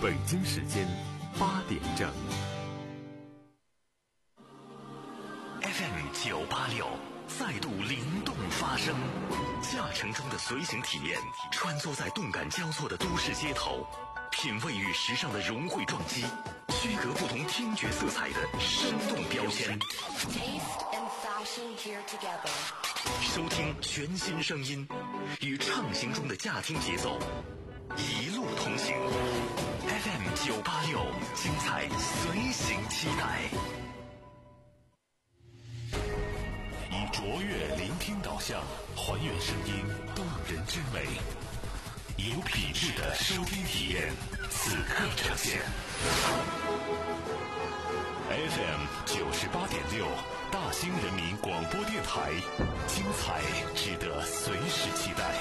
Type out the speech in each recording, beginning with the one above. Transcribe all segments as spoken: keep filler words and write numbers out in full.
北京时间八点整。 F M 九八六再度灵动发声，驾乘中的随行体验，穿梭在动感交错的都市街头，品味与时尚的融汇撞击，区隔不同听觉色彩的生动标签。收听全新声音，与畅行中的驾听节奏，一路同行。F M 九八六，精彩随行期待。以卓越聆听导向，还原声音动人之美，有品质的收听体验，此刻呈现。F M 九十八点六，大兴人民广播电台，精彩值得随时期待。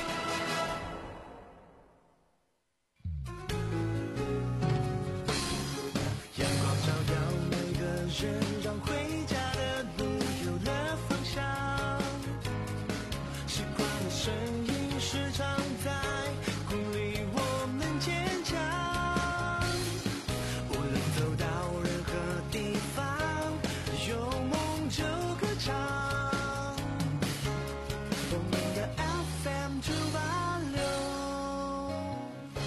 阳光照耀每个人，让回家的路有了方向。习惯的声音时常在鼓励我们坚强。无论走到任何地方，有梦就歌唱。我们的 F M 九八六。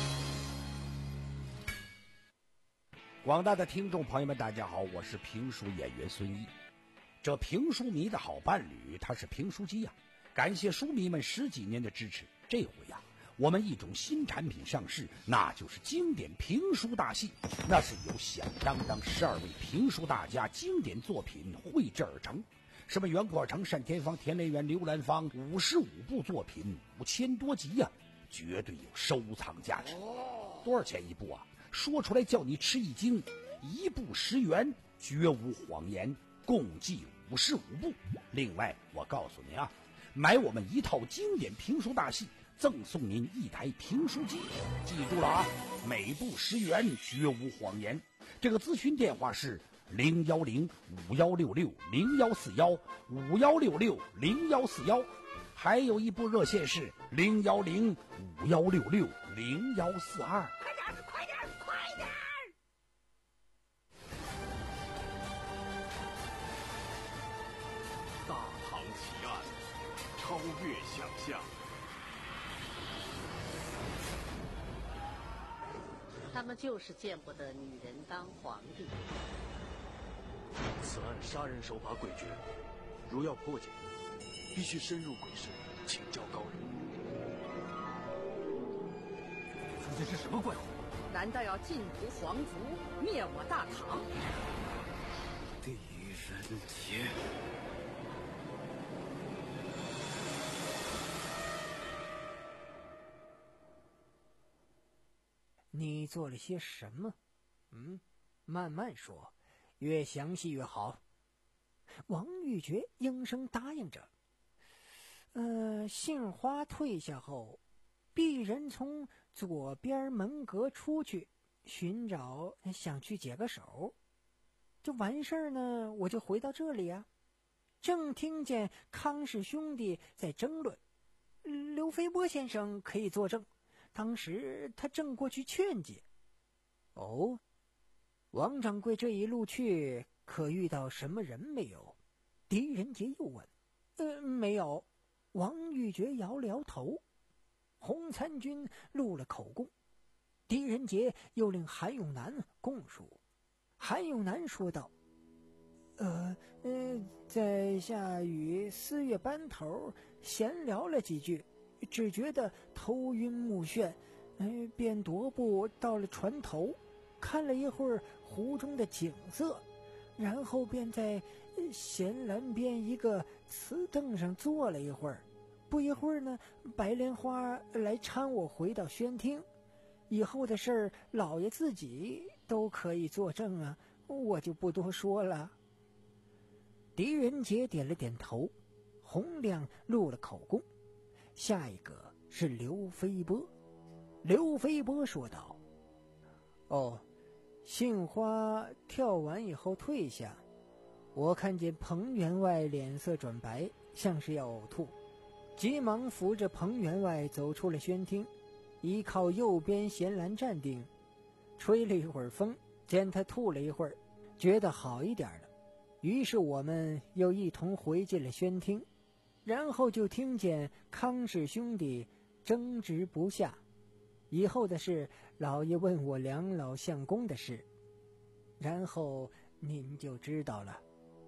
广大的听众朋友们，大家好，我是评书演员孙一。这评书迷的好伴侣，他是评书机呀、啊。感谢书迷们十几年的支持，这回呀、啊，我们一种新产品上市，那就是经典评书大戏。那是由响当当十二位评书大家经典作品绘制而成，什么袁阔成、单田芳、田连元、刘兰芳，五十五部作品，五千多集呀、啊，绝对有收藏价值。多少钱一部啊？说出来叫你吃一惊，一部十元，绝无谎言，共计五十五部。另外，我告诉你啊，买我们一套经典评书大戏，赠送您一台评书机。记住了啊，每部十元，绝无谎言。这个咨询电话是零幺零五幺六六零幺四幺五幺六六零幺四幺，还有一部热线是零幺零五幺六六零幺四二。快点，快点，快点！ 大唐奇案，超越想象。 他们就是见不得女人当皇帝。 此案杀人手法诡谲，如要破解，必须深入鬼神，请教高人。 这是什么怪物？ 难道要尽屠皇族，灭我大唐？ 狄仁杰。 你做了些什么？嗯，慢慢说，越详细越好。王玉珏应声答应着。呃，杏花退下后，鄙人从左边门阁出去，寻找想去解个手。这完事儿呢，我就回到这里啊。正听见康氏兄弟在争论，刘飞波先生可以作证。当时他正过去劝解。哦，王掌柜这一路去，可遇到什么人没有？狄仁杰又问。呃，没有。王玉珏摇了摇头。洪参军录了口供。狄仁杰又令韩永南供述。韩永南说道：呃呃，在下与四月班头闲聊了几句，只觉得头晕目眩，呃，便踱步到了船头，看了一会儿湖中的景色，然后便在闲栏边一个瓷凳上坐了一会儿。不一会儿呢，白莲花来搀我回到宣厅。以后的事儿，老爷自己都可以作证啊，我就不多说了。狄仁杰点了点头，洪亮录了口供。下一个是刘飞波。刘飞波说道：哦，杏花跳完以后退下，我看见彭员外脸色转白，像是要呕吐，急忙扶着彭员外走出了宣厅，依靠右边闲栏站定。 吹了一会儿风，见他吐了一会儿，觉得好一点了，于是我们又一同回进了轩厅，然后就听见康氏兄弟争执不下。以后的事，老爷问我两老相公的事，然后您就知道了。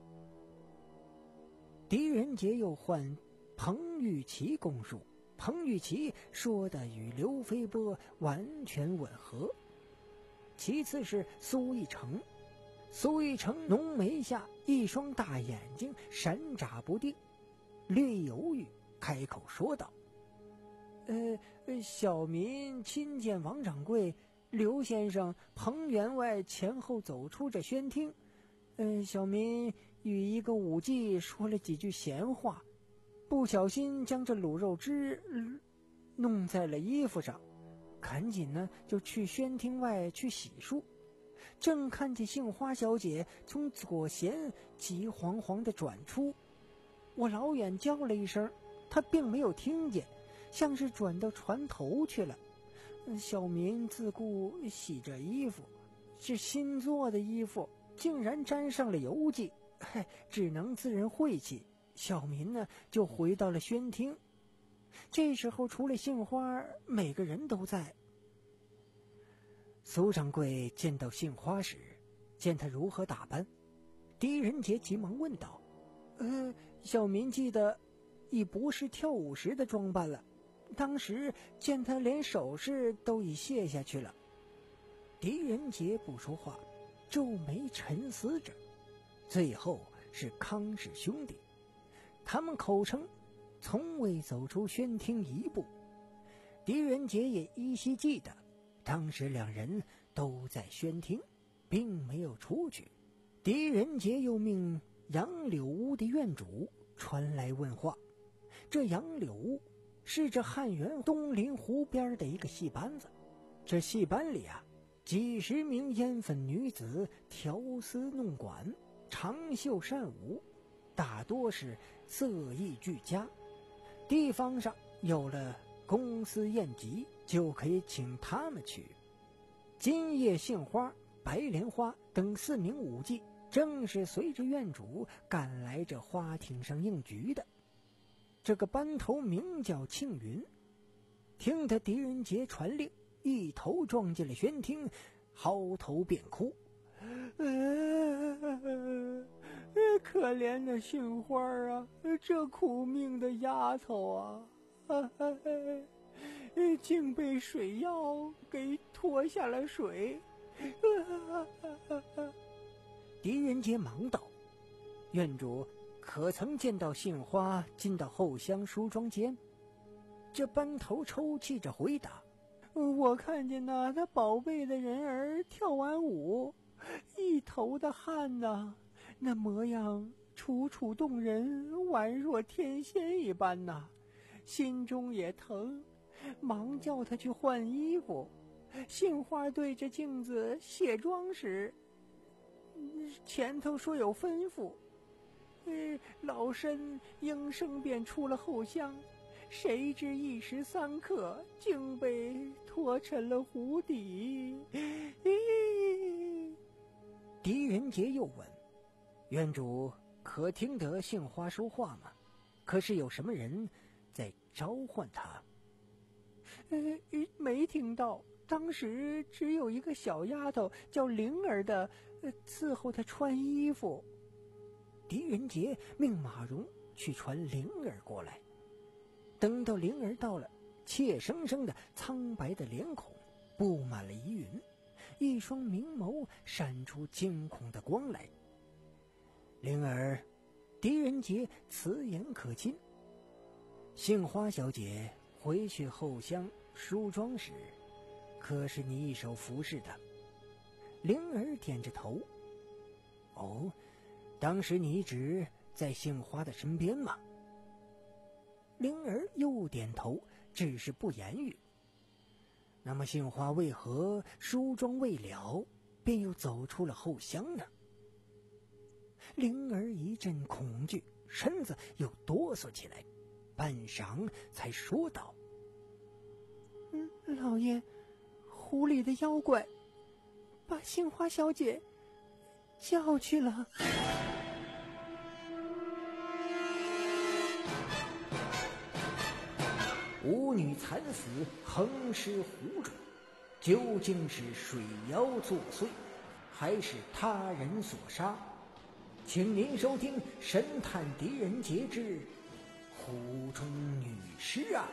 狄仁杰又唤彭玉琪供述，彭玉琪说的与刘飞波完全吻合。其次是苏一成，苏一成浓眉下一双大眼睛闪眨不定，略犹豫，开口说道：呃小民亲见王掌柜、刘先生、彭员外前后走出这轩厅，呃小民与一个武妓说了几句闲话，不小心将这卤肉汁、呃、弄在了衣服上，赶紧呢就去轩厅外去洗漱，正看见杏花小姐从左弦急惶惶地转出，我老远叫了一声，她并没有听见，像是转到船头去了。小民自顾洗着衣服，是新做的衣服，竟然沾上了油迹，嘿，只能自认晦气。小民呢就回到了轩厅。这时候除了杏花，每个人都在。苏掌柜见到杏花时，见他如何打扮，狄仁杰急忙问道：呃小民记得已不是跳舞时的装扮了，当时见他连首饰都已卸下去了。狄仁杰不说话，皱眉沉思着。最后是康氏兄弟，他们口称从未走出轩厅一步。狄仁杰也依稀记得，当时两人都在轩厅，并没有出去。狄仁杰又命杨柳屋的院主传来问话。这杨柳屋是这汉源东临湖边的一个戏班子，这戏班里啊，几十名烟粉女子调丝弄管，长袖善舞，大多是色艺俱佳。地方上有了公司宴集，就可以请他们去。今夜杏花、白莲花等四名舞妓正是随着院主赶来这花厅上应局的。这个班头名叫庆云，听得狄仁杰传令，一头撞进了轩厅，嚎啕便哭。呃可怜的杏花啊，这苦命的丫头啊，啊竟被水妖给拖下了水。狄仁杰忙道：院主可曾见到杏花进到后厢梳妆间？这班头抽泣着回答：我看见那他宝贝的人儿跳完舞，一头的汗呐，那模样楚楚动人，宛若天仙一般呐，心中也疼，忙叫他去换衣服。杏花对着镜子卸妆时，前头说有吩咐，呃，老身应声便出了后厢，谁知一时三刻竟被拖沉了湖底。狄仁杰又问：院主可听得杏花说话吗？可是有什么人在召唤他？呃，没听到，当时只有一个小丫头叫灵儿的，呃，伺候她穿衣服。狄仁杰命马蓉去传灵儿过来。等到灵儿到了，怯生生的苍白的脸孔布满了疑云，一双明眸闪出惊恐的光来。灵儿，狄仁杰此言可亲。杏花小姐回去后厢梳妆时，可是你一手服侍的？灵儿点着头。哦，当时你一直在杏花的身边吗？灵儿又点头，只是不言语。那么杏花为何梳妆未了，便又走出了后厢呢？灵儿一阵恐惧，身子又哆嗦起来，半晌才说道：嗯，老爷，湖里的妖怪把杏花小姐叫去了。舞女惨死，横尸湖中，究竟是水妖作祟，还是他人所杀？请您收听《神探狄仁杰之湖中女尸案》。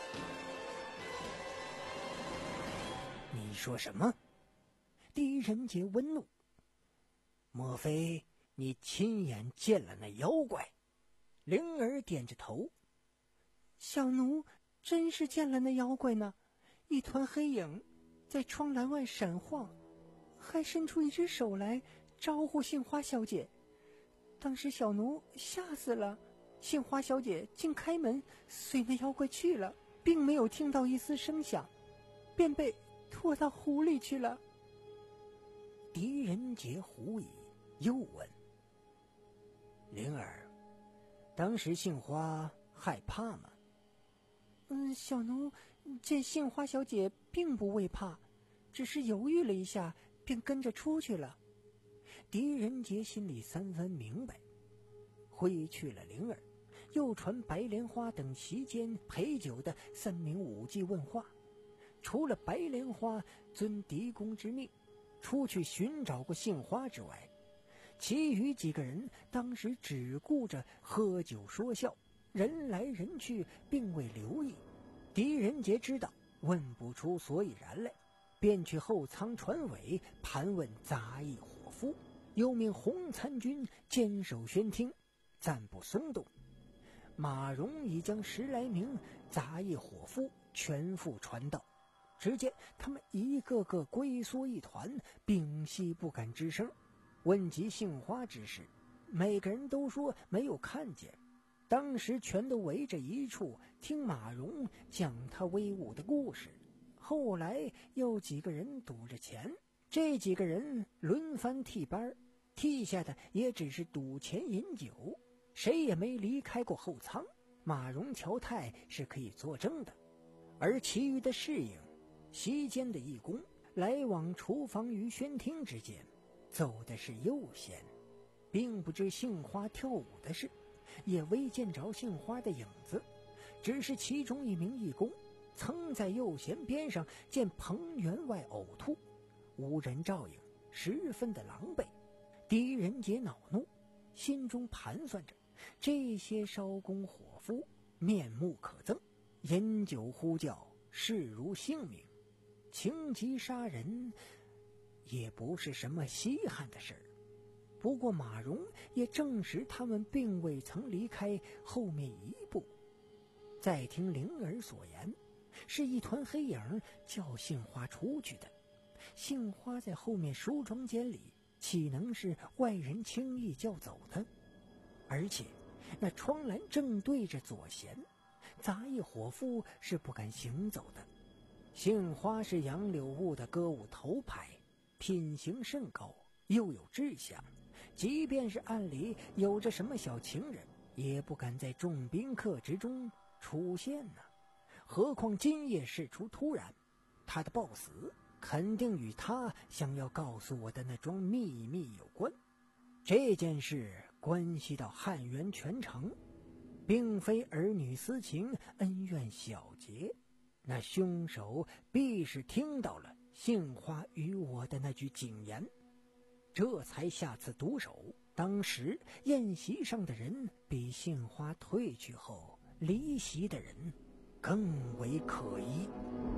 你说什么？狄仁杰温怒。莫非你亲眼见了那妖怪？灵儿点着头。小奴真是见了那妖怪呢，一团黑影在窗栏外闪晃，还伸出一只手来招呼杏花小姐。当时小奴吓死了，杏花小姐竟开门随那妖怪去了，并没有听到一丝声响，便被拖到湖里去了。狄仁杰狐疑，又问：灵儿，当时杏花害怕吗？嗯，小奴见杏花小姐并不畏怕，只是犹豫了一下，便跟着出去了。狄仁杰心里三分明白，挥去了灵儿，又传白莲花等席间陪酒的三名武技问话。除了白莲花遵狄公之命出去寻找过杏花之外，其余几个人当时只顾着喝酒说笑，人来人去，并未留意。狄仁杰知道问不出所以然来，便去后舱船尾盘问杂役伙夫，又命洪参军坚守宣厅，暂不松动。马荣已将十来名杂役伙夫全副传到，只见他们一个个龟缩一团，屏息不敢吱声。问及杏花之事，每个人都说没有看见，当时全都围着一处听马荣讲他威武的故事。后来又几个人赌着钱，这几个人轮番替班，替下的也只是赌钱饮酒，谁也没离开过后舱。马荣、乔太是可以作证的，而其余的侍应、席间的义工来往厨房与宣厅之间，走的是右贤，并不知杏花跳舞的事，也未见着杏花的影子，只是其中一名义工曾在右贤边上见彭员外呕吐，无人照应，十分的狼狈。狄仁杰恼怒，心中盘算着这些烧工伙夫面目可憎，饮酒呼叫，视如性命，情急杀人也不是什么稀罕的事儿。不过马荣也证实他们并未曾离开后面一步。再听灵儿所言，是一团黑影叫杏花出去的，杏花在后面梳妆间里，岂能是外人轻易叫走的？而且那窗栏正对着左贤，杂役伙夫是不敢行走的。杏花是杨柳坞的歌舞头牌，品行甚高，又有志向，即便是暗里有着什么小情人，也不敢在众宾客之中出现呢。何况今夜事出突然，他的暴死肯定与他想要告诉我的那桩秘密有关。这件事关系到汉源全城，并非儿女私情、恩怨小节，那凶手必是听到了杏花与我的那句警言，这才下此毒手。当时宴席上的人比杏花退去后离席的人更为可疑。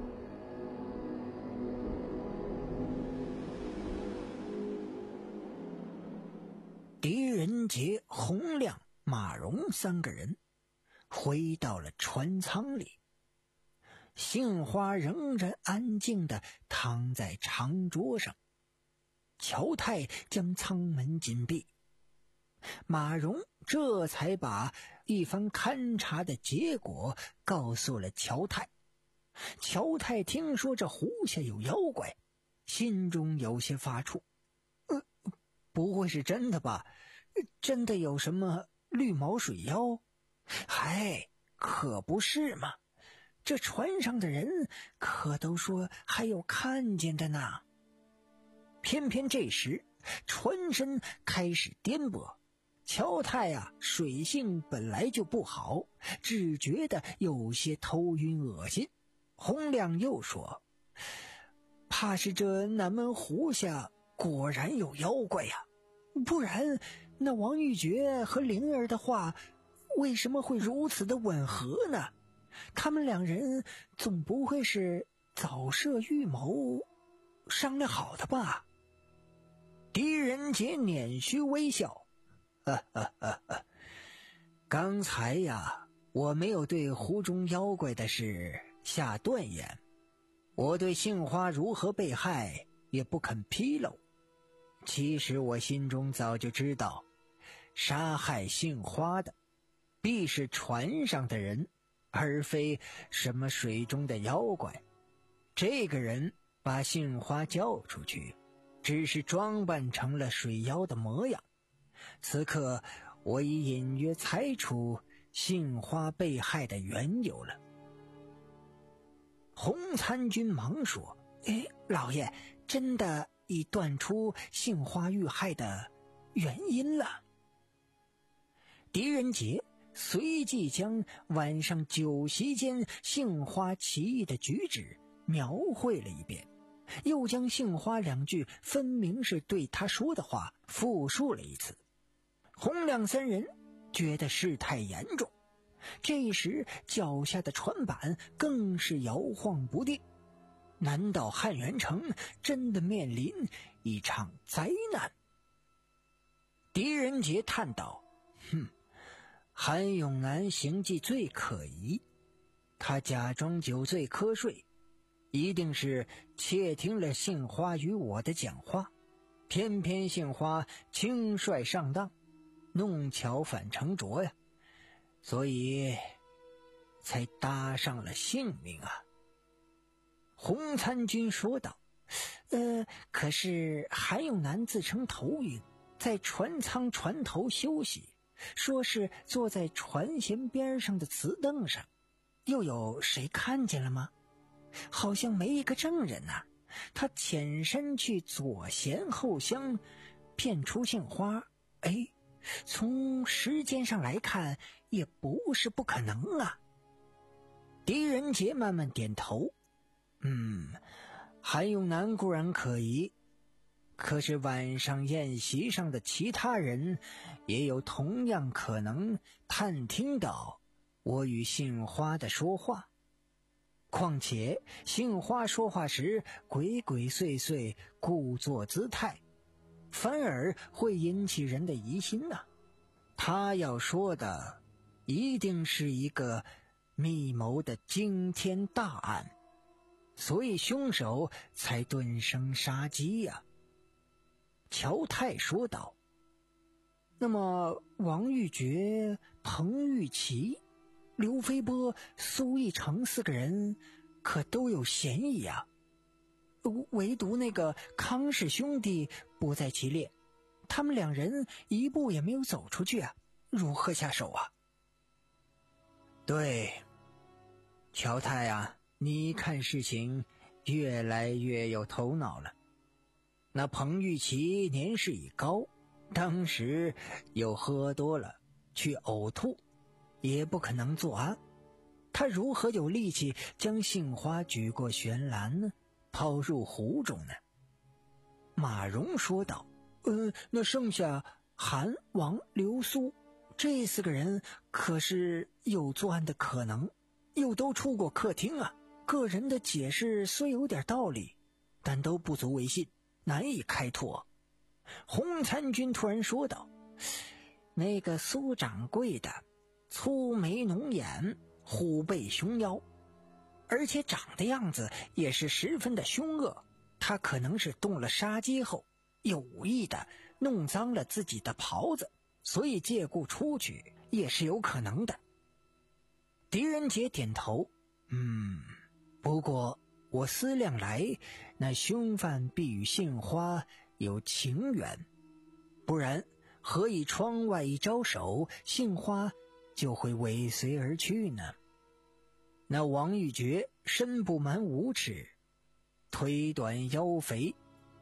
狄仁杰、洪亮、马荣三个人回到了船舱里，杏花仍然安静地躺在长桌上，乔太将舱门紧闭。马荣这才把一番勘察的结果告诉了乔太。乔太听说这湖下有妖怪，心中有些发怵。呃，不会是真的吧？真的有什么绿毛水妖？嗨，可不是嘛！这船上的人可都说还有看见的呢。 偏偏这时船身开始颠簸，乔太啊水性本来就不好，只觉得有些头晕恶心。洪亮又说，怕是这南门湖下果然有妖怪呀、啊，不然那王玉珏和灵儿的话为什么会如此的吻合呢？他们两人总不会是早设预谋商量好的吧？狄仁杰捻须微笑，哈哈哈哈，刚才呀，我没有对湖中妖怪的事下断言，我对杏花如何被害也不肯披露。其实我心中早就知道，杀害杏花的必是船上的人，而非什么水中的妖怪。这个人把杏花叫出去，只是装扮成了水妖的模样。此刻我已隐约猜出杏花被害的缘由了。洪参军忙说，哎，老爷真的已断出杏花遇害的原因了。狄仁杰随即将晚上酒席间杏花奇异的举止描绘了一遍，又将杏花两句分明是对他说的话复述了一次。洪亮三人觉得事态严重，这时脚下的船板更是摇晃不定，难道汉元城真的面临一场灾难？狄仁杰叹道，哼，韩永南行迹最可疑，他假装酒醉瞌睡，一定是窃听了杏花与我的讲话，偏偏杏花轻率上当，弄巧反成拙呀，所以才搭上了性命啊。洪参军说道，呃，可是韩永南自称头晕，在船舱船头休息，说是坐在船舷边上的瓷凳上，又有谁看见了吗？好像没一个证人呐、啊。他潜身去左舷后厢骗出杏花，哎，从时间上来看也不是不可能啊。狄仁杰慢慢点头，嗯，韩永南固然可疑，可是晚上宴席上的其他人也有同样可能探听到我与杏花的说话。况且杏花说话时鬼鬼祟祟，故作姿态，反而会引起人的疑心啊。他要说的一定是一个密谋的惊天大案，所以凶手才顿生杀机呀、啊。乔太说道，那么王玉珏、彭玉琪、刘飞波、苏义成四个人可都有嫌疑啊，唯独那个康氏兄弟不在其列，他们两人一步也没有走出去啊，如何下手啊？对，乔太啊，你看事情越来越有头脑了。那彭玉琪年事已高，当时又喝多了去呕吐，也不可能作案，他如何有力气将杏花举过悬栏呢，抛入湖中呢？马荣说道，呃，那剩下韩、王、刘、苏这四个人可是有作案的可能，又都出过客厅啊，个人的解释虽有点道理，但都不足为信，难以开脱。洪参军突然说道，那个苏掌柜的粗眉浓眼，虎背熊腰，而且长的样子也是十分的凶恶，他可能是动了杀机后有意的弄脏了自己的袍子，所以借故出去也是有可能的。狄仁杰点头，嗯，不过我思量来，那凶犯必与杏花有情缘，不然何以窗外一招手，杏花就会尾随而去呢？那王玉珏身不满五尺，腿短腰肥，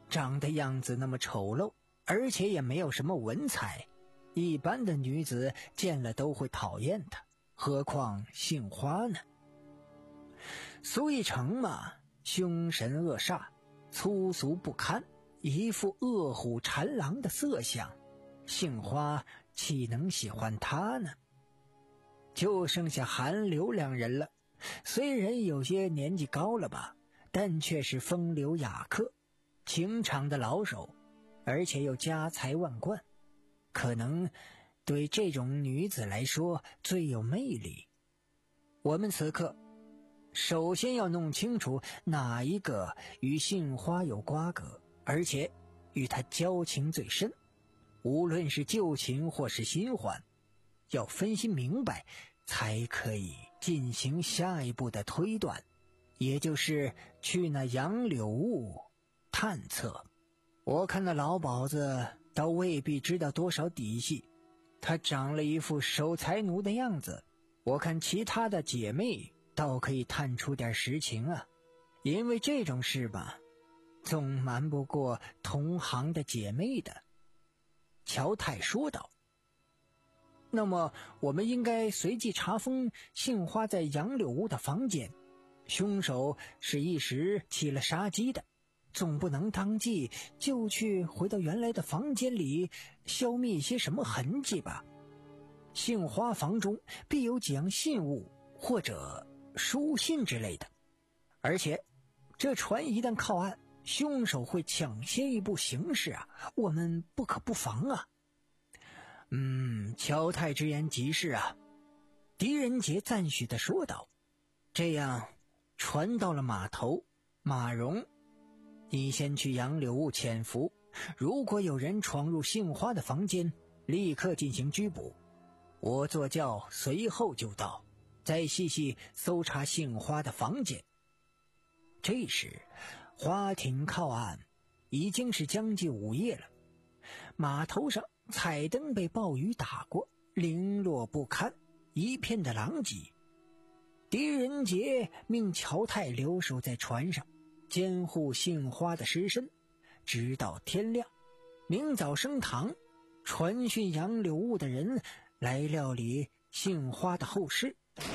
长的样子那么丑陋，而且也没有什么文采，一般的女子见了都会讨厌她，何况杏花呢？苏一成嘛，凶神恶煞，粗俗不堪，一副恶虎缠狼的色相，杏花岂能喜欢他呢？就剩下韩流两人了，虽然有些年纪高了吧，但却是风流雅客，情场的老手，而且又家财万贯，可能对这种女子来说最有魅力。我们此刻首先要弄清楚哪一个与杏花有瓜葛，而且与她交情最深，无论是旧情或是新欢，要分析明白才可以进行下一步的推断，也就是去那杨柳坞探测。我看那老鸨子倒未必知道多少底细，他长了一副守财奴的样子，我看其他的姐妹倒可以探出点实情啊，因为这种事吧，总瞒不过同行的姐妹的。乔太说道。那么我们应该随即查封杏花在杨柳坞的房间，凶手是一时起了杀机的，总不能当即就去回到原来的房间里消灭一些什么痕迹吧。杏花房中必有几样信物或者书信之类的，而且这船一旦靠岸，凶手会抢先一步行事啊，我们不可不防啊。嗯，乔太之言极是啊，狄仁杰赞许地说道。这样，船到了码头，马荣，你先去杨柳坞潜伏，如果有人闯入杏花的房间，立刻进行拘捕。我坐轿随后就到，再细细搜查杏花的房间。这时，花艇靠岸，已经是将近午夜了。码头上彩灯被暴雨打过，零落不堪，一片的狼藉。狄仁杰命乔太留守在船上，监护杏花的尸身，直到天亮。明早升堂，传讯杨柳坞的人来料理杏花的后事。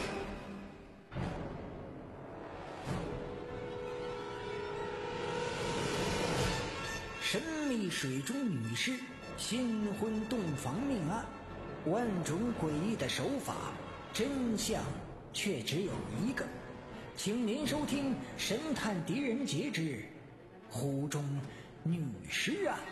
神秘水中女尸，新婚洞房命案，万种诡异的手法，真相却只有一个。请您收听《神探狄仁杰之湖中女尸案》。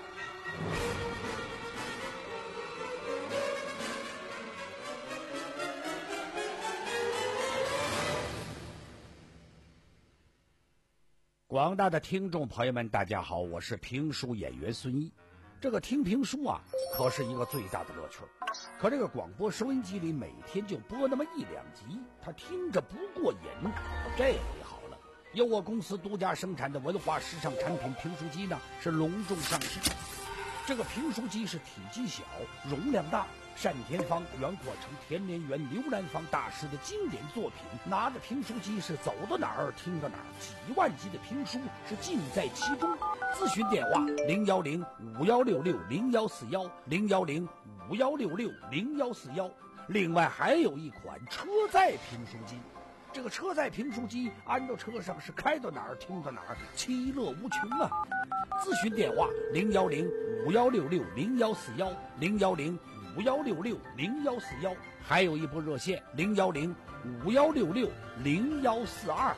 广大的听众朋友们，大家好，我是评书演员孙一。这个听评书啊，可是一个最大的乐趣。可这个广播收音机里每天就播那么一两集，他听着不过瘾。这回好了，由我公司独家生产的文化时尚产品评书机呢，是隆重上市。这个评书机是体积小，容量大，单田芳、袁阔成、田连元、刘兰芳大师的经典作品。拿着评书机是走到哪儿听到哪儿，几万集的评书是尽在其中。咨询电话零幺零五幺六六零幺四幺零幺零五幺六六零幺四幺。另外还有一款车载评书机。这个车载评书机安到车上是开到哪儿听到哪儿，其乐无穷啊！咨询电话零幺零五幺六六零幺四幺零幺零五幺六六零幺四幺，还有一部热线零幺零五幺六六零幺四二。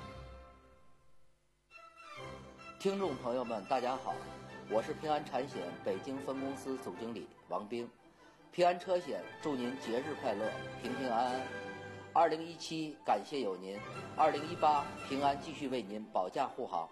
听众朋友们，大家好，我是平安产险北京分公司总经理王兵。平安车险祝您节日快乐，平平安安。二零一七感谢有您，二零一八平安继续为您保驾护航。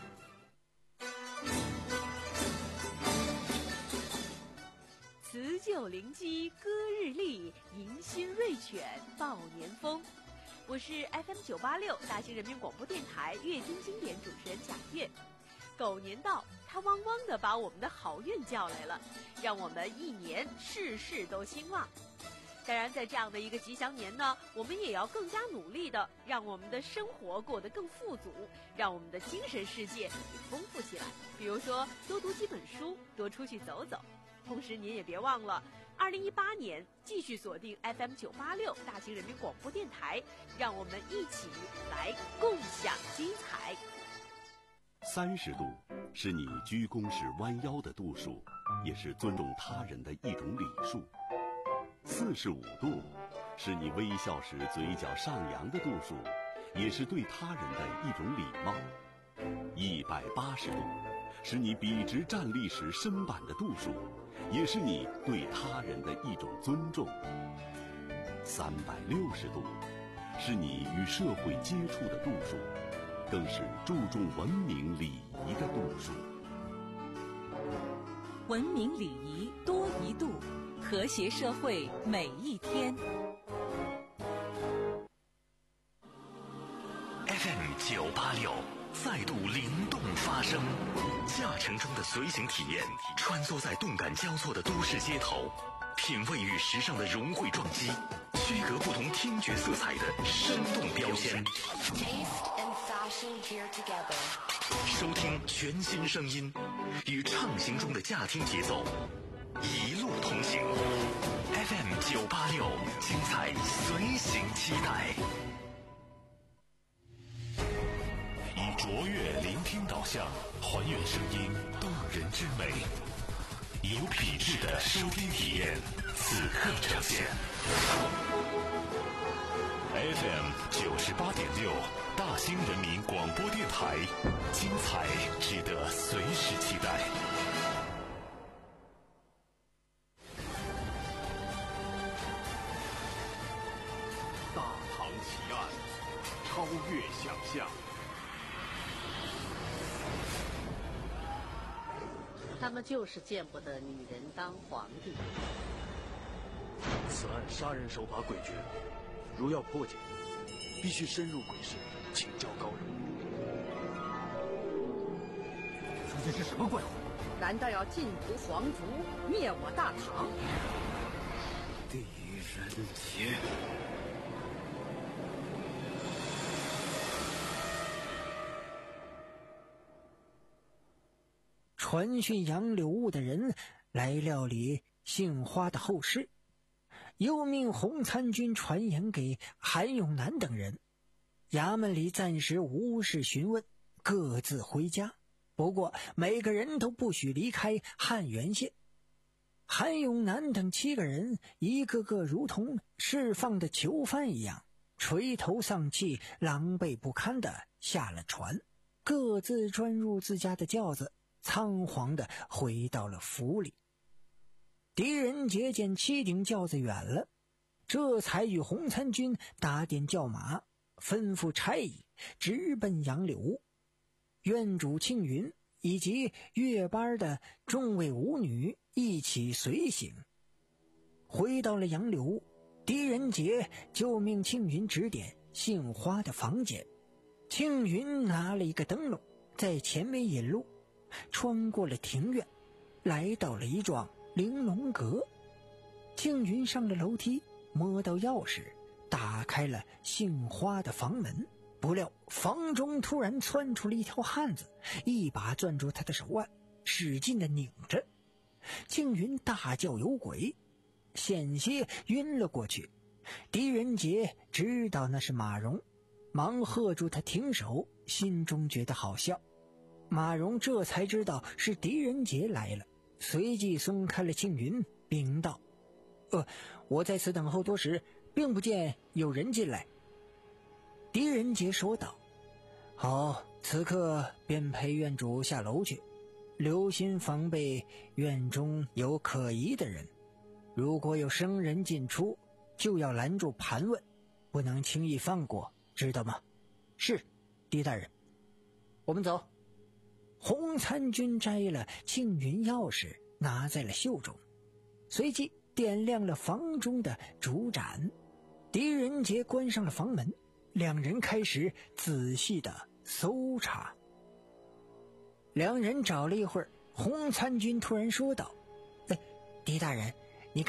辞旧临机歌日丽，迎新瑞犬报年风。我是 F M 九八六大兴人民广播电台阅听经典主持人贾月。狗年到，它汪汪地把我们的好运叫来了，让我们一年事事都兴旺。 当然，在这样的一个吉祥年呢，我们也要更加努力的，让我们的生活过得更富足，让我们的精神世界也丰富起来。比如说，多读几本书，多出去走走。同时，您也别忘了，二零一八年继续锁定 F M 九八六大型人民广播电台，让我们一起来共享精彩。 三十度是你鞠躬时弯腰的度数，也是尊重他人的一种礼数。四十五度是你微笑时嘴角上扬的度数，也是对他人的一种礼貌。一百八十度是你笔直站立时身板的度数，也是你对他人的一种尊重。三百六十度是你与社会接触的度数，更是注重文明礼仪的度数。 文明礼仪多一度，和谐社会每一天。 F M 九八六再度灵动发声，驾乘中的随行体验，穿梭在动感交错的都市街头，品味与时尚的融汇撞击，区隔不同听觉色彩的生动标签。收听全新声音，与畅行中的驾听节奏，一路同行。F M 九八六，精彩随行期待。以卓越聆听导向，还原声音动人之美，有品质的收听体验，此刻呈现。F M 九十八点六，大兴人民广播电台，精彩值得随时期待。 大唐奇案，超越想象。 他们就是见不得女人当皇帝。 此案杀人手法诡谲，如要破解，必须深入鬼神，请教高人。 说这是什么怪物？ 难道要尽图皇族，灭我大唐？ 狄仁杰。 传讯杨柳雾的人来料理杏花的后事，又命洪参军传言给韩永南等人。衙门里暂时无事询问，各自回家。不过每个人都不许离开汉源县。韩永南等七个人一个个如同释放的囚犯一样，垂头丧气、狼狈不堪地下了船，各自钻入自家的轿子，仓皇地回到了府里。狄仁杰见七顶轿子远了，这才与洪参军打点轿马，吩咐差役直奔杨柳屋。院主庆云以及月班的众位舞女一起随行。回到了杨柳屋，狄仁杰就命庆云指点杏花的房间。庆云拿了一个灯笼，在前面引路，穿过了庭院，来到了一幢玲珑阁。庆云上了楼梯，摸到钥匙，打开了杏花的房门。不料房中突然窜出了一条汉子，一把攥住他的手腕，使劲地拧着。庆云大叫有鬼，险些晕了过去。狄仁杰知道那是马蓉，忙喝住他停手，心中觉得好笑。马蓉这才知道是狄仁杰来了，随即松开了庆云，禀道：呃，我在此等候多时，并不见有人进来。狄仁杰说道：好，此刻便陪院主下楼去，留心防备院中有可疑的人，如果有生人进出，就要拦住盘问，不能轻易放过，知道吗？是，狄大人。我们走。洪参军摘了庆云钥匙，拿在了袖中，随即点亮了房中的烛盏。狄仁杰关上了房门，两人开始仔细的搜查。两人找了一会儿，洪参军突然说道：哎，狄大人，你看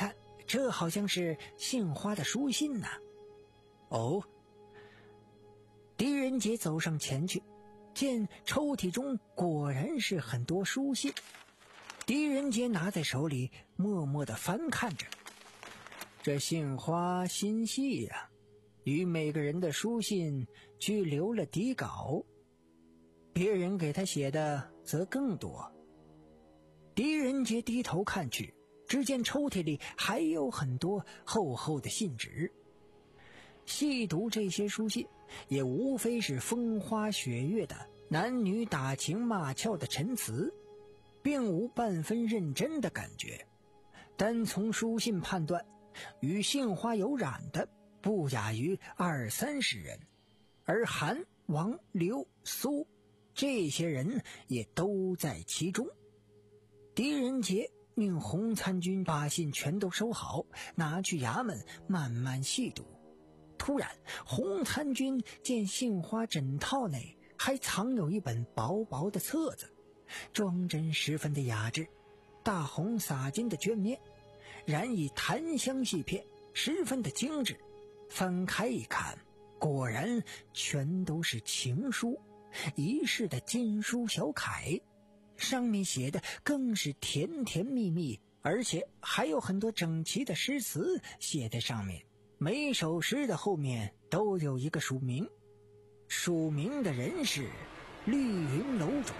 这好像是杏花的书信呢、啊。哦，狄仁杰走上前去，见抽屉中果然是很多书信。狄仁杰拿在手里，默默地翻看着。这杏花心细呀、啊，与每个人的书信俱留了底稿，别人给他写的则更多。狄仁杰低头看去，只见抽屉里还有很多厚厚的信纸。细读这些书信，也无非是风花雪月的男女打情骂俏的陈词，并无半分认真的感觉。单从书信判断，与杏花有染的不亚于二三十人，而韩、王、刘、苏这些人也都在其中。狄仁杰命洪参军把信全都收好，拿去衙门慢慢细读。突然，洪参军见杏花枕套内还藏有一本薄薄的册子，装帧十分的雅致，大红洒金的卷面，染以檀香细片，十分的精致。翻开一看，果然全都是情书，一式的金书小楷，上面写的更是甜甜蜜蜜，而且还有很多整齐的诗词写在上面。每首诗的后面都有一个署名，署名的人是绿云楼主。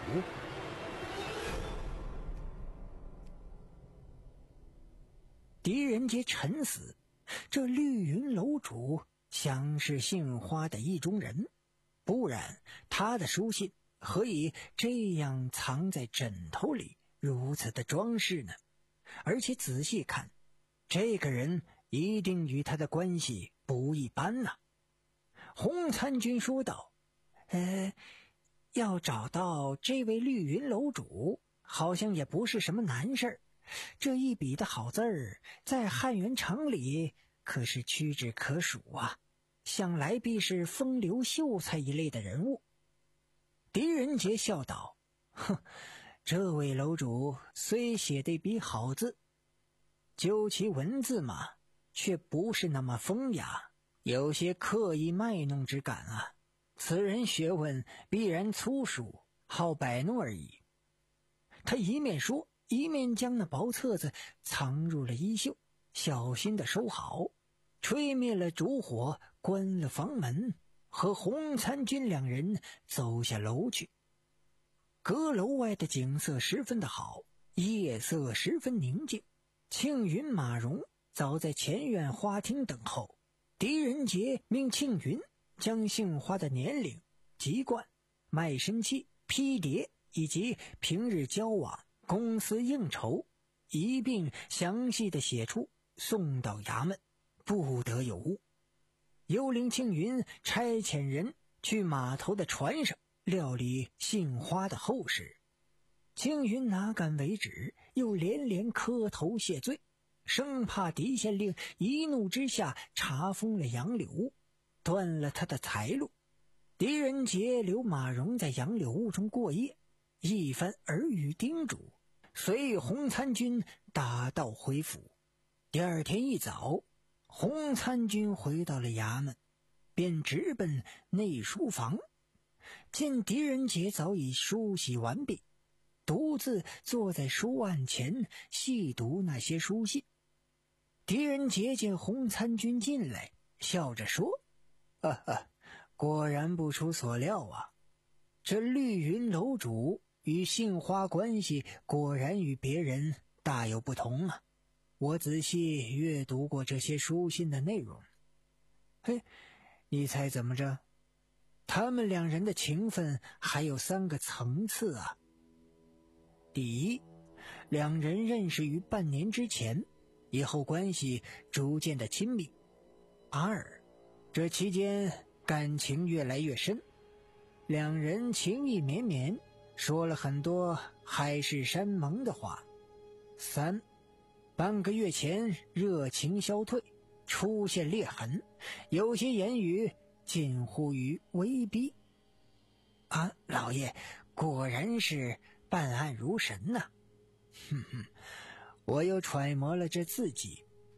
狄仁杰沉思，这绿云楼主想是杏花的意中人，不然他的书信何以这样藏在枕头里，如此的装饰呢？而且仔细看，这个人一定与他的关系不一般呐、啊。洪参军说道：呃，要找到这位绿云楼主，好像也不是什么难事儿。这一笔的好字儿，在汉元场里可是屈指可数啊，想来必是风流秀才一类的人物。狄仁杰笑道：哼，这位楼主虽写的一笔好字，究其文字嘛，却不是那么风雅，有些刻意卖弄之感啊。此人学问必然粗疏，好摆弄而已。他一面说，一面将那薄册子藏入了衣袖，小心地收好，吹灭了烛火，关了房门，和洪参军两人走下楼去。阁楼外的景色十分的好，夜色十分宁静。庆云、马荣早在前院花厅等候。狄仁杰命庆云将杏花的年龄、籍贯、卖身契、批牒以及平日交往、公司应酬一并详细的写出，送到衙门，不得有误。又令庆云差遣人去码头的船上料理杏花的后事。庆云哪敢为止，又连连磕头谢罪，生怕狄县令一怒之下查封了杨柳屋，断了他的财路。狄仁杰留马荣在杨柳屋中过夜，一番耳语叮嘱，随洪参军打道回府。第二天一早，洪参军回到了衙门，便直奔内书房，见狄仁杰早已梳洗完毕，独自坐在书案前细读那些书信。狄仁杰见洪参军进来，笑着说：啊啊，果然不出所料啊，这绿云楼主与杏花关系果然与别人大有不同啊。我仔细阅读过这些书信的内容。嘿，你猜怎么着？他们两人的情分还有三个层次啊。第一，两人认识于半年之前，以后关系逐渐的亲密。二，这期间感情越来越深，两人情意绵绵，说了很多海誓山盟的话。三，半个月前热情消退，出现裂痕，有些言语近乎于威逼。啊，老爷果然是办案如神呐、啊！哼哼，我又揣摩了这字迹，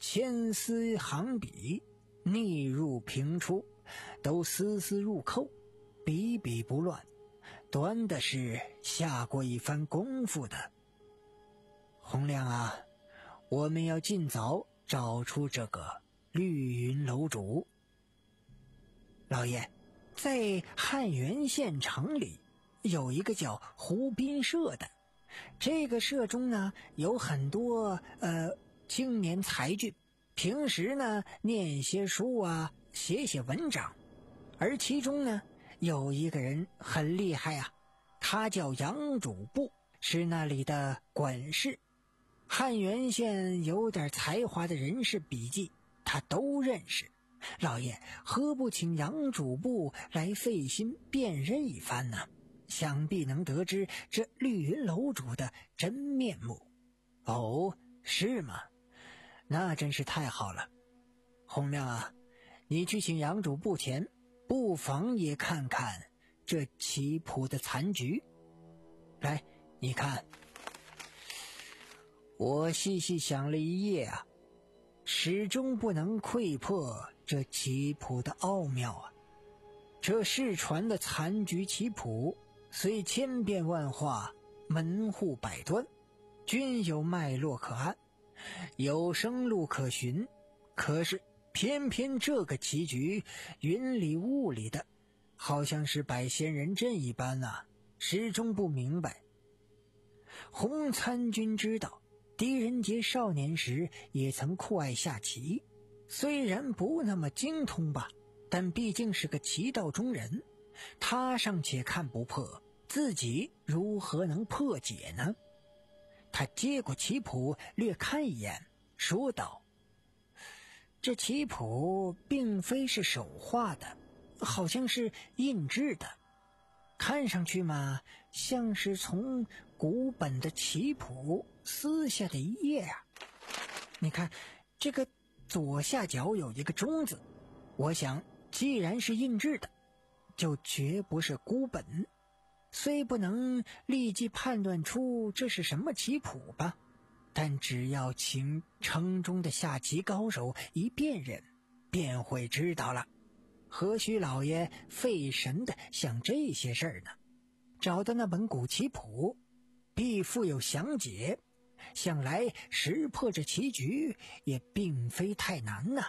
千丝行笔，逆入平出，都丝丝入扣，笔笔不乱，端的是下过一番功夫的。洪亮啊，我们要尽早找出这个绿云楼主。老爷，在汉源县城里有一个叫湖滨社的，这个社中呢有很多呃青年才俊，平时呢念些书啊，写写文章，而其中呢有一个人很厉害啊，他叫杨主簿，是那里的管事。汉源县有点才华的人士笔记他都认识，老爷何不请杨主簿来费心辨认一番呢？想必能得知这绿云楼主的真面目。哦，是吗？那真是太好了。洪亮啊，你去请杨主簿前，不妨也看看这棋谱的残局。来，你看。我细细想了一夜啊，始终不能窥破这棋谱的奥妙啊。这世传的残局棋谱虽千变万化，门户百端，均有脉络可按，有生路可循，可是偏偏这个棋局云里雾里的，好像是摆仙人阵一般啊，始终不明白。洪参军知道狄仁杰少年时也曾酷爱下棋，虽然不那么精通吧，但毕竟是个棋道中人，他尚且看不破，自己如何能破解呢？他接过棋谱略看一眼，说道：这棋谱并非是手画的，好像是印制的，看上去嘛，像是从古本的棋谱撕下的一页啊。你看这个左下角有一个中字，我想既然是印制的，就绝不是孤本，虽不能立即判断出这是什么棋谱吧，但只要请城中的下棋高手一辨认，便会知道了。何须老爷费神的想这些事儿呢？找到那本古棋谱，必附有详解，想来识破这棋局也并非太难呐。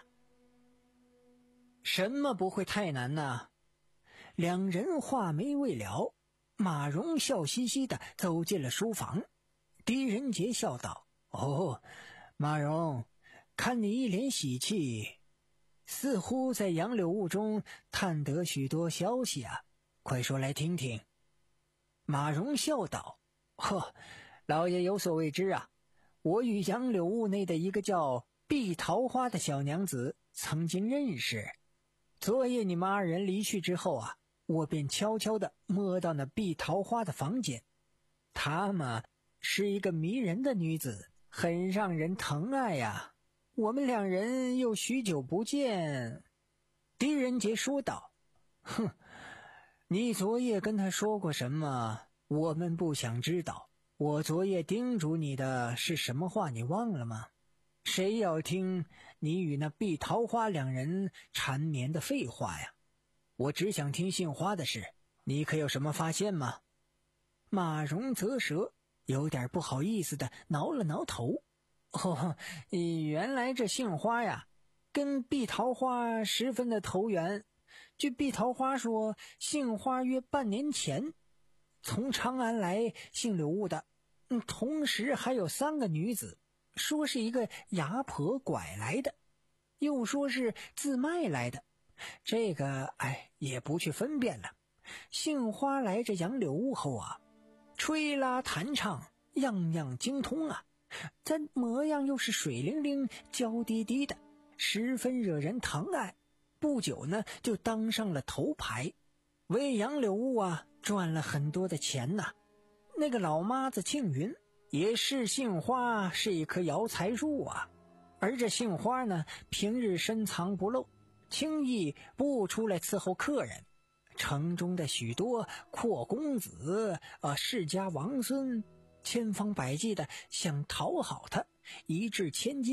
什么不会太难呢？两人话没未了，马荣笑嘻嘻地走进了书房。狄仁杰笑道：哦，马荣，看你一脸喜气，似乎在杨柳雾中探得许多消息啊，快说来听听。马荣笑道：呵，老爷有所未知啊，我与杨柳雾内的一个叫碧桃花的小娘子曾经认识。昨夜你们二人离去之后啊，我便悄悄地摸到那碧桃花的房间。她嘛，是一个迷人的女子，很让人疼爱呀。我们两人又许久不见。狄仁杰说道：哼，你昨夜跟他说过什么？我们不想知道。我昨夜叮嘱你的是什么话，你忘了吗？谁要听你与那碧桃花两人缠绵的废话呀？我只想听杏花的事，你可有什么发现吗？马荣啧舌，有点不好意思的挠了挠头。哦，原来这杏花呀，跟碧桃花十分的投缘。据碧桃花说，杏花约半年前从长安来姓柳雾的，嗯，同时还有三个女子，说是一个牙婆拐来的，又说是自卖来的，这个哎也不去分辨了。杏花来这杨柳雾后啊，吹拉弹唱样样精通啊，咱模样又是水灵灵娇滴滴的，十分惹人疼爱。不久呢就当上了头牌，为杨柳雾啊赚了很多的钱呐、啊。那个老妈子庆云也是杏花是一棵摇财树啊，而这杏花呢平日深藏不露，轻易不出来伺候客人。城中的许多阔公子啊世家王孙千方百计的想讨好他，一掷千金，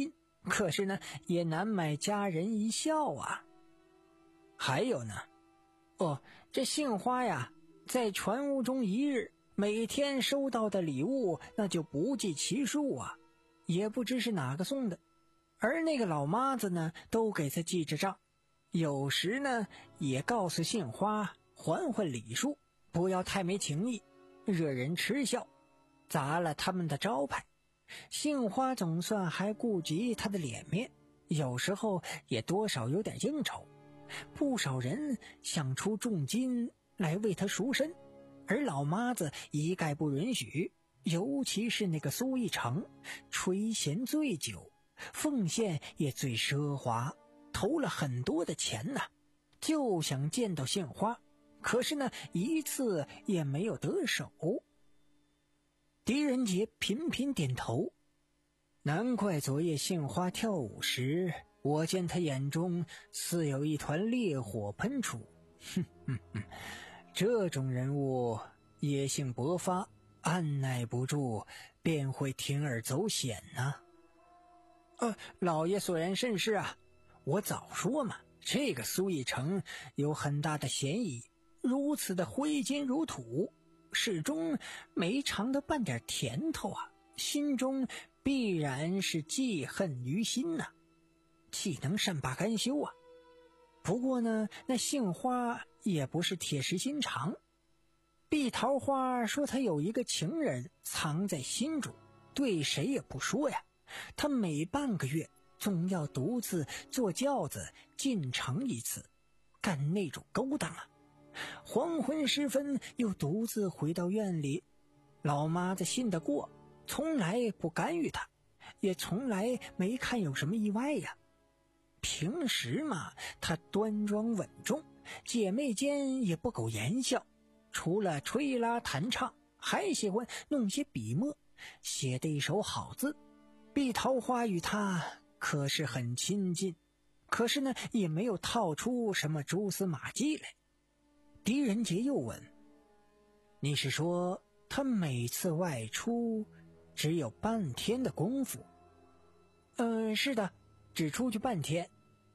可是呢，也难买家人一笑啊。还有呢，哦，这杏花呀，在船屋中一日，每天收到的礼物那就不计其数啊，也不知是哪个送的。而那个老妈子呢，都给他记着账，有时呢，也告诉杏花还还礼数，不要太没情义，惹人嗤笑，砸了他们的招牌。杏花总算还顾及他的脸面，有时候也多少有点应酬，不少人想出重金来为他赎身，而老妈子一概不允许。尤其是那个苏一成，垂涎最久，奉献也最奢华，投了很多的钱呐、啊，就想见到杏花，可是呢，一次也没有得手。狄仁杰频频点头，难怪昨夜杏花跳舞时，我见他眼中似有一团烈火喷出。哼哼哼，这种人物野性勃发，按耐不住便会铤而走险呐、啊。呃，老爷所言甚是啊，我早说嘛，这个苏一成有很大的嫌疑，如此的挥金如土，始终没尝得半点甜头啊，心中必然是记恨于心呐、啊，岂能善罢甘休啊？不过呢，那杏花也不是铁石心肠。碧桃花说她有一个情人藏在心中，对谁也不说呀。她每半个月总要独自坐轿子进城一次，干那种勾当啊。黄昏时分又独自回到院里，老妈子信得过，从来不干预她，也从来没看有什么意外呀。平时嘛，她端庄稳重，姐妹间也不苟言笑，除了吹拉弹唱，还喜欢弄些笔墨，写的一手好字。碧桃花与她可是很亲近，可是呢，也没有套出什么蛛丝马迹来。狄仁杰又问：你是说他每次外出只有半天的功夫？呃，是的，只出去半天。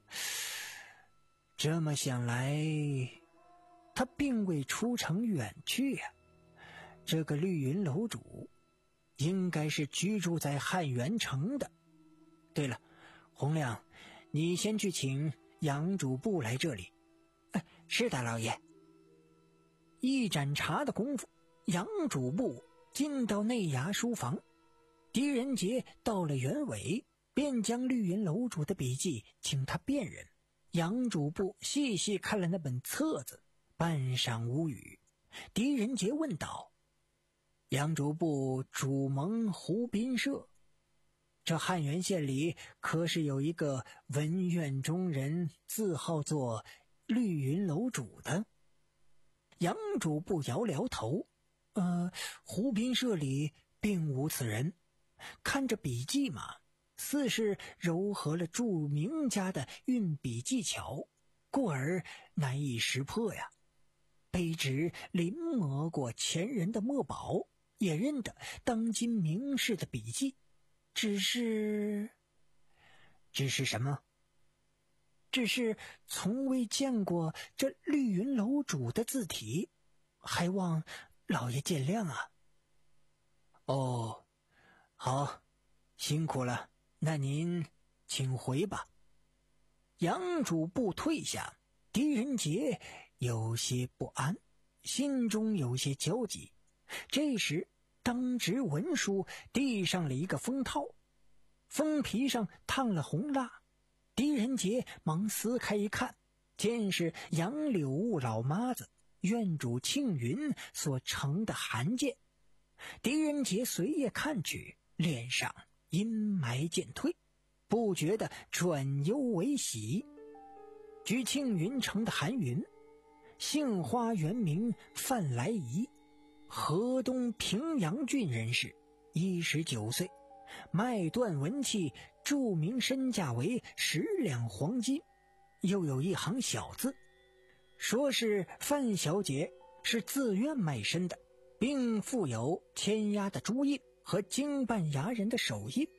这么想来，他并未出城远去呀、啊。这个绿云楼主应该是居住在汉元城的。对了，洪亮，你先去请杨主簿来这里。呃、是的，老爷。一盏茶的功夫，杨主簿进到内衙书房，狄仁杰到了原委，便将绿云楼主的笔记请他辨认。杨主簿细细看了那本册子，半晌无语。狄仁杰问道：杨主簿主蒙湖滨社，这汉源县里可是有一个文苑中人，字号作绿云楼主的？杨主簿摇摇头，呃，湖滨社里并无此人。看着笔记嘛，似是糅合了著名家的运笔技巧，故而难以识破呀。卑职临摹过前人的墨宝，也认得当今名士的笔记，只是只是什么？只是从未见过这绿云楼主的字体，还望老爷见谅啊。哦，好，辛苦了，那您请回吧。杨主簿退下，狄仁杰有些不安，心中有些焦急。这时当值文书递上了一个封套，封皮上烫了红蜡。狄仁杰忙撕开一看，见是杨柳雾老妈子院主庆云所呈的函件。狄仁杰随页看去，脸上阴霾渐退，不觉得转忧为喜。据庆云呈的函云，杏花原名范来仪，河东平阳郡人士，一十九岁，卖断文器，著名身价为十两黄金，又有一行小字，说是范小姐是自愿卖身的，并附有签押的朱印和经办衙人的手印。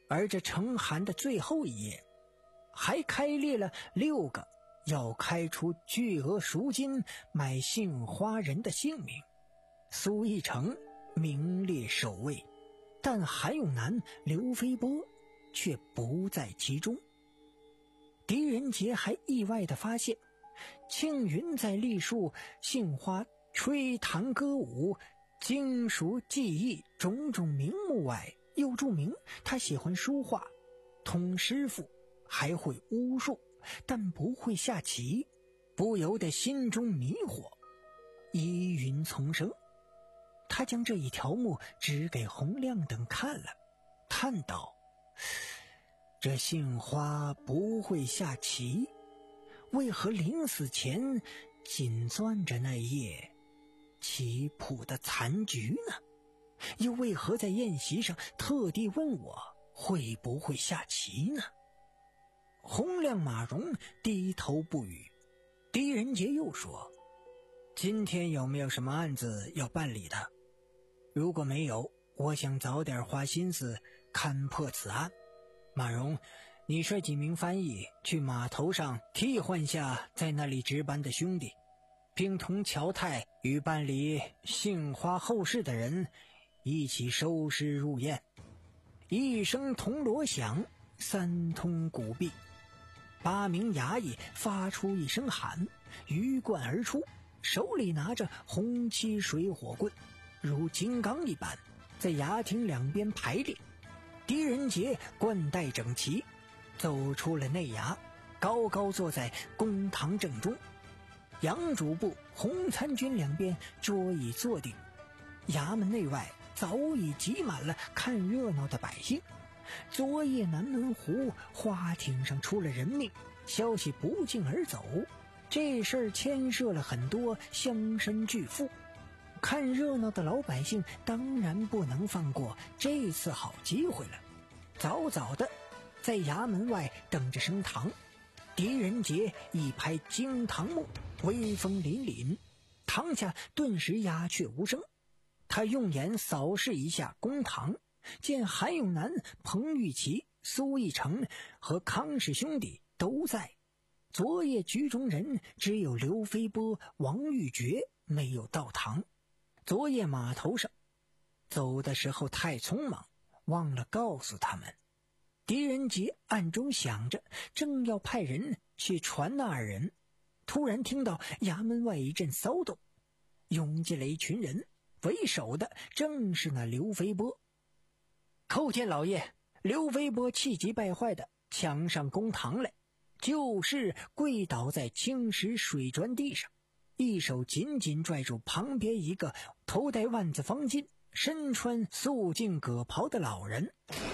而这成函的最后一页还开列了六个要开出巨额赎金买杏花人的姓名。苏一成名列首位，但韩永南、刘飞波却不在其中。狄仁杰还意外地发现，庆云在历述杏花吹弹歌舞、经熟技艺种种名目外，又注明他喜欢书画，通诗赋，还会巫术，但不会下棋，不由得心中迷惑，疑云丛生。他将这一条目指给洪亮等看了，叹道：这杏花不会下棋，为何临死前紧攥着那页棋谱的残局呢？又为何在宴席上特地问我会不会下棋呢？洪亮、马荣低头不语。狄仁杰又说：今天有没有什么案子要办理的？如果没有，我想早点花心思勘破此案。马荣，你率几名翻译去码头上替换下在那里值班的兄弟，并同乔太与办理杏花后事的人一起收尸入殓。一声铜锣响，三通鼓壁，八名衙役发出一声喊，鱼贯而出，手里拿着红漆水火棍，如金刚一般，在衙厅两边排列。狄仁杰冠带整齐，走出了内衙，高高坐在公堂正中。杨主簿、洪参军两边桌椅坐定，衙门内外早已挤满了看热闹的百姓。昨夜南门湖花艇上出了人命，消息不胫而走，这事儿牵涉了很多乡绅巨富，看热闹的老百姓当然不能放过这次好机会了。早早的在衙门外等着升堂。狄仁杰一拍惊堂木，威风凛凛，堂下顿时鸦雀无声。他用眼扫视一下公堂，见韩永南、彭玉琪、苏一成和康氏兄弟都在，昨夜局中人只有刘飞波、王玉珏没有到堂。昨夜码头上走的时候太匆忙，忘了告诉他们。狄仁杰暗中想着，正要派人去传那二人，突然听到衙门外一阵骚动，涌进来一群人，为首的正是那刘飞波。叩见老爷！刘飞波气急败坏的抢上公堂来，就是跪倒在青石水砖地上，一手紧紧拽住旁边一个头戴万字方巾、身穿素净葛袍的老人。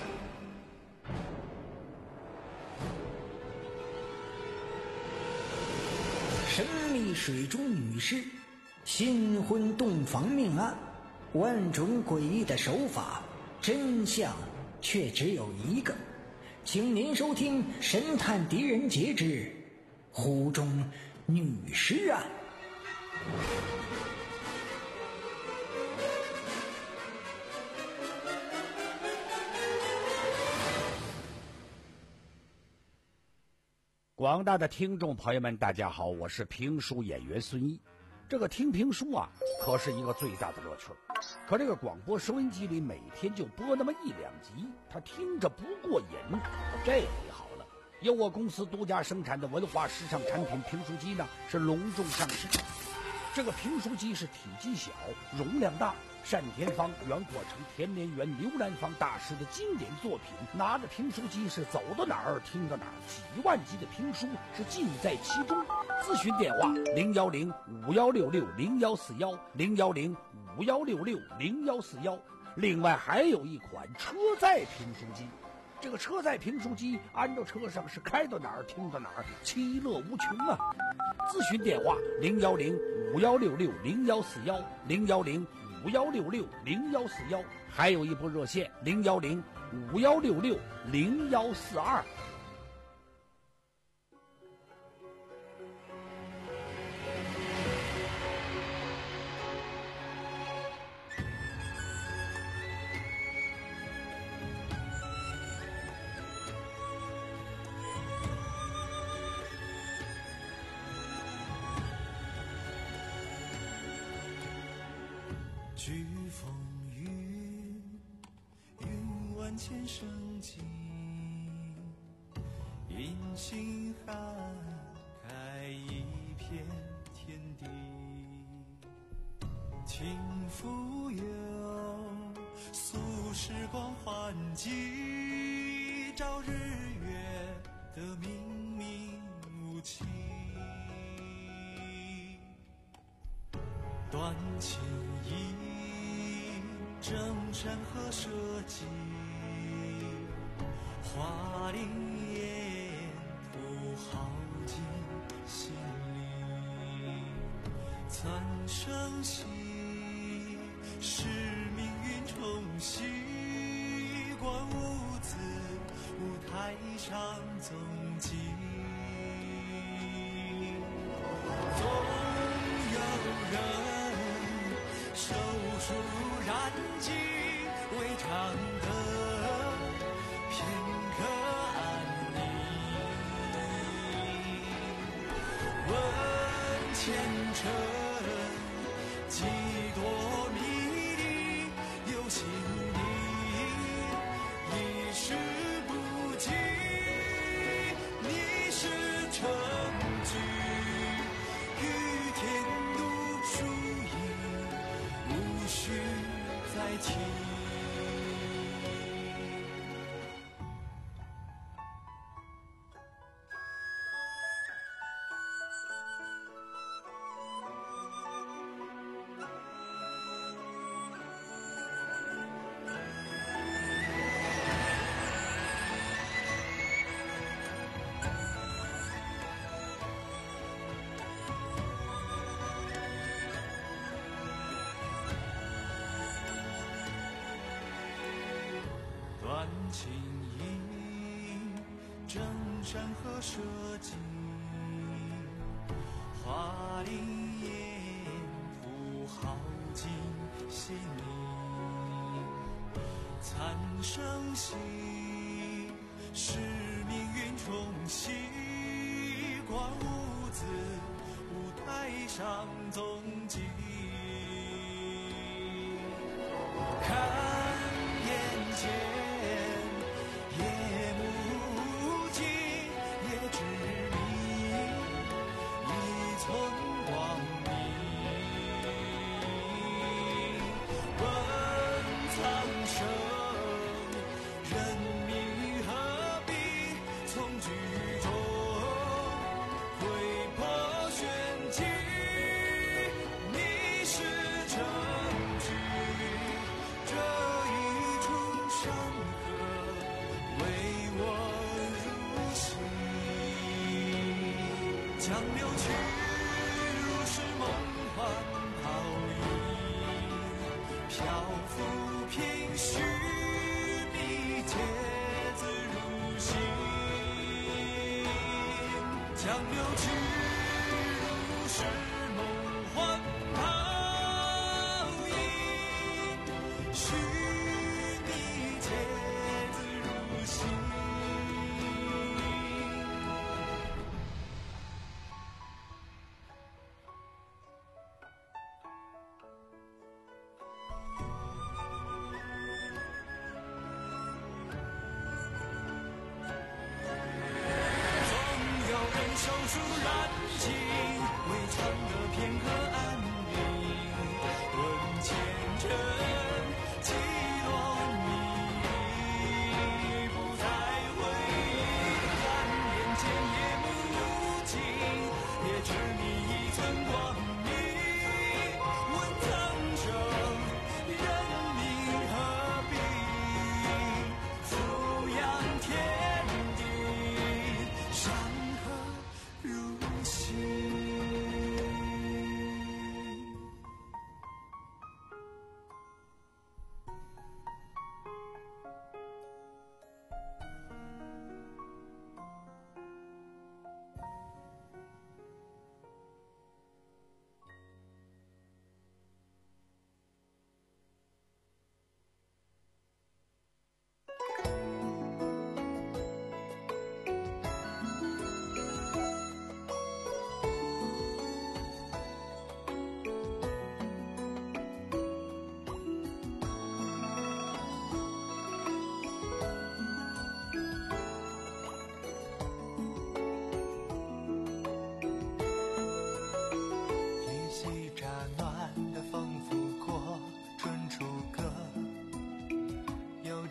神秘水中女尸，新婚洞房命案，万种诡异的手法，真相却只有一个。请您收听《神探狄仁杰之湖中女尸案》。 广大的听众朋友们，大家好，我是评书演员孙一。这个听评书啊，可是一个最大的乐趣。可这个广播收音机里每天就播那么一两集，他听着不过瘾。这回好了，由我公司独家生产的文化时尚产品评书机呢，是隆重上市。这个评书机是体积小、容量大，单田芳、袁阔成、田连元、刘兰芳大师的经典作品。拿着评书机是走到哪儿听到哪儿，几万集的评书是尽在其中。咨询电话零幺零五幺六六零幺四幺零幺零五幺六六零幺四幺。另外还有一款车载评书机，这个车载评书机安到车上是开到哪儿听到哪儿，其乐无穷啊！咨询电话零幺零五幺六六零幺四幺零幺零五幺六六零幺四幺，还有一部热线零幺零五幺六六零幺四二。 飓风雨，云万千生机，银星涵开一片天地。听蜉蝣，诉时光换季，照日月的明明无期。断情意，正山河社稷，华林烟铺好进心里。残生息，是命运冲洗，观物子，舞台上踪迹。总有人手书燃尽未尝得片刻安宁。问前尘几多迷离，有心底一时不及。你是成句，与天独输赢，无需再提。断情意，正山河社稷，华林烟铺好进心里。残生息，是命运冲洗，观物子，舞台上踪迹。看眼前夜幕尽，也知明一寸光明。问苍生，人命何必从局中挥破玄机。你是证据，这一出山河为我入戏。江流去，如是梦幻泡影，漂浮凭虚觅，皆自如心。江流去，如是梦幻泡影，虚觅，皆自如心。总有人手书燃尽未尝得片刻安宁。问前尘几多迷，不再回忆。看眼前夜幕无尽，也知你一寸光明。问苍生，人命何必俯仰天地，山河如戏。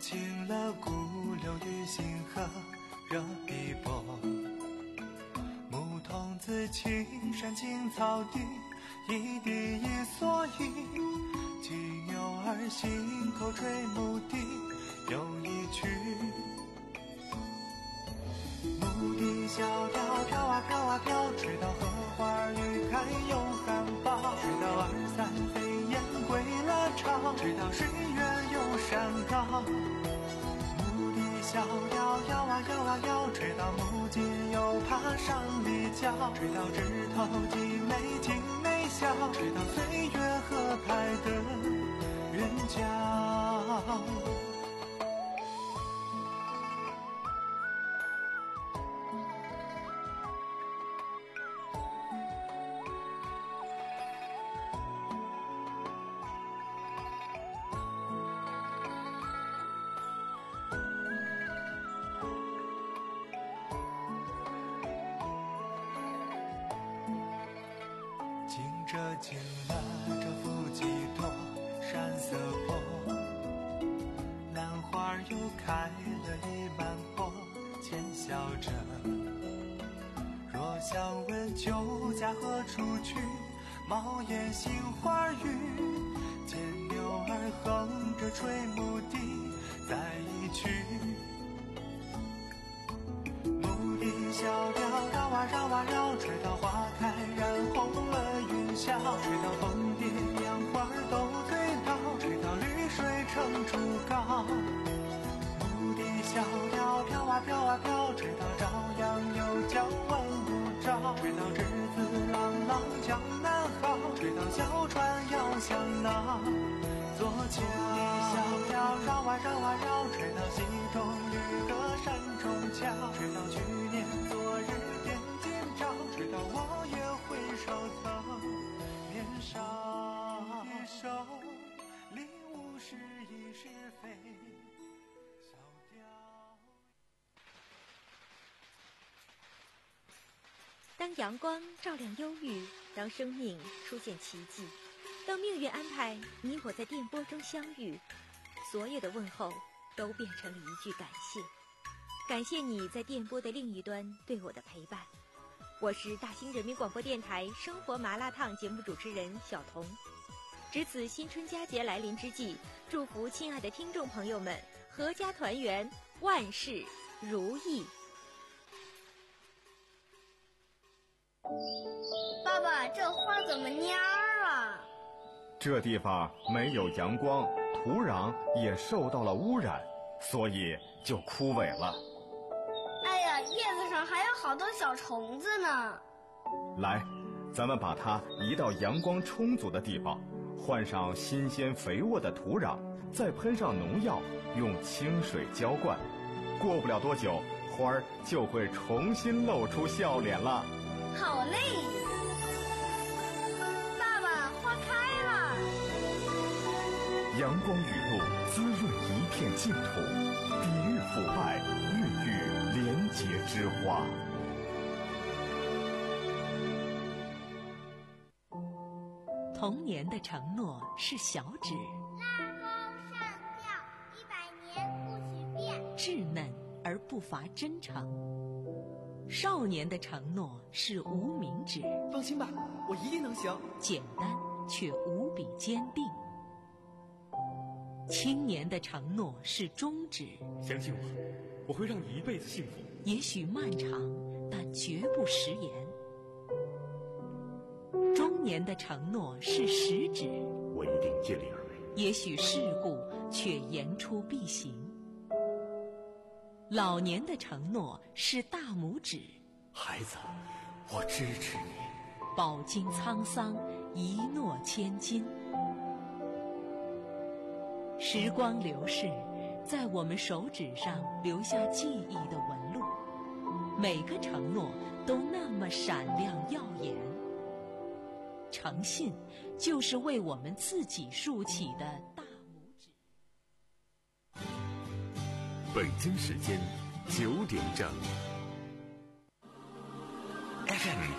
尽了古流与星河热碧波。牧童子青山青草地，一滴一蓑衣。骑牛儿心口吹牧笛，又一曲。牧笛小调飘啊飘啊飘，吹到荷花欲开又含苞，吹到二三飞燕归了巢，吹到水月又山高。牧笛小调摇啊摇啊摇，吹到木槿又爬上立交，吹到枝头几眉轻眉笑，吹到岁月河畔的人角。惊蛰惊了这幅几朵山色坡，兰花又开了一满坡，浅笑着。若想问酒家何处去，茅檐杏花雨。牵牛儿哼着吹牧笛，在一曲。牧笛小调绕啊绕啊绕，吹到花开染红了云霄，吹到蜂蝶杨花都醉倒，吹到绿水成竹篙。牧笛小调飘啊飘啊飘，吹到朝阳又将万物照，吹到栀子朗朗江南好，吹到小船要向那座桥。牧笛小调绕啊绕啊绕，吹到溪中渔歌山中桥，吹到去年昨日点今朝，吹到我也回首曾年少。一首领悟是亦是非小调。 当阳光照亮忧郁，当生命出现奇迹，当命运安排你我在电波中相遇，所有的问候都变成了一句感谢。感谢你在电波的另一端对我的陪伴。我是大兴人民广播电台生活麻辣烫节目主持人小彤。值此新春佳节来临之际，祝福亲爱的听众朋友们阖家团圆，万事如意。 爸爸，这花怎么蔫儿了？ 这地方没有阳光，土壤也受到了污染，所以就枯萎了。 哎呀，叶子上还有好多小虫子呢。 来，咱们把它移到阳光充足的地方，换上新鲜肥沃的土壤，再喷上农药，用清水浇灌。过不了多久，花儿就会重新露出笑脸了。 好嘞！爸爸，花开了。 阳光雨露滋润一片净土，抵御腐败，孕育廉洁之花。 童年的承诺是小指， 拉钩上吊，一百年不许变， 稚嫩而不乏真诚。少年的承诺是无名指， 放心吧，我一定能行。 简单却无比坚定。青年的承诺是中指， 相信我，我会让你一辈子幸福。 也许漫长，但绝不食言。中年的承诺是食指， 我一定尽力而为。 也许世故，却言出必行。老年的承诺是大拇指， 孩子，我支持你。 饱经沧桑，一诺千金。时光流逝，在我们手指上留下记忆的纹路，每个承诺都那么闪亮耀眼。诚信就是为我们自己竖起的大拇指。 北京时间九点整。F M